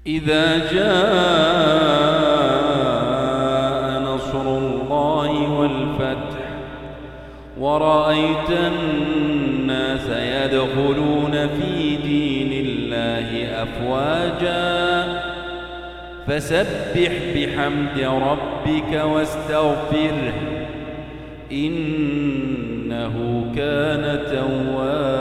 إذا جاء نصر الله والفتح ورأيت الناس يدخلون في دين الله أفواجا فسبح بحمد ربك واستغفره إنه كان توابا.